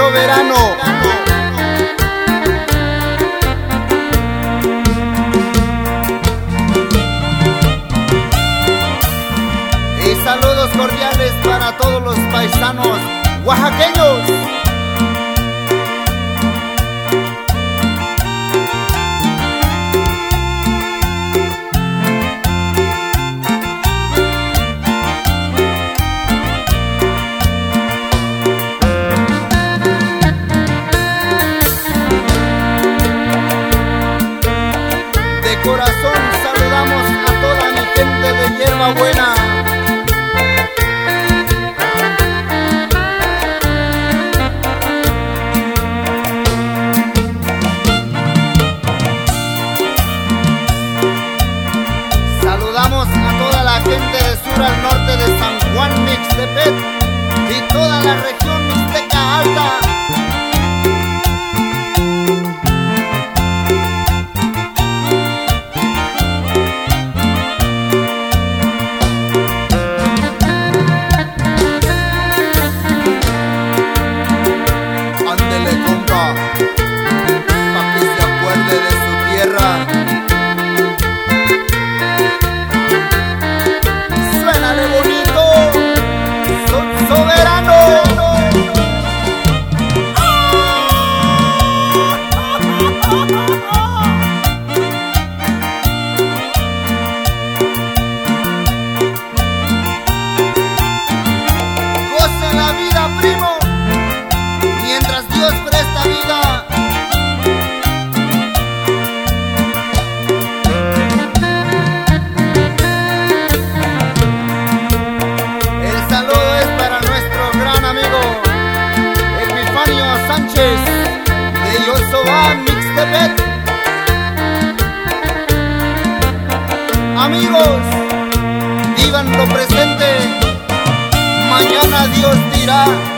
soberano. Y saludos cordiales para todos los paisanos oaxaqueños. De corazón saludamos a toda mi gente de Hierba Buena. Saludamos a toda la gente de sur al norte de San Juan Mixtepec y toda la región Mixteca Alta. Ándele, compa, pa' que se acuerde de su tierra. Suénale bonito, soberano. Goce la vida, primo, mientras Dios presta vida. El saludo es para nuestro gran amigo Epifanio Sánchez de Yosobá, Mixtepec. Amigos, vivan lo presente, mañana Dios dirá.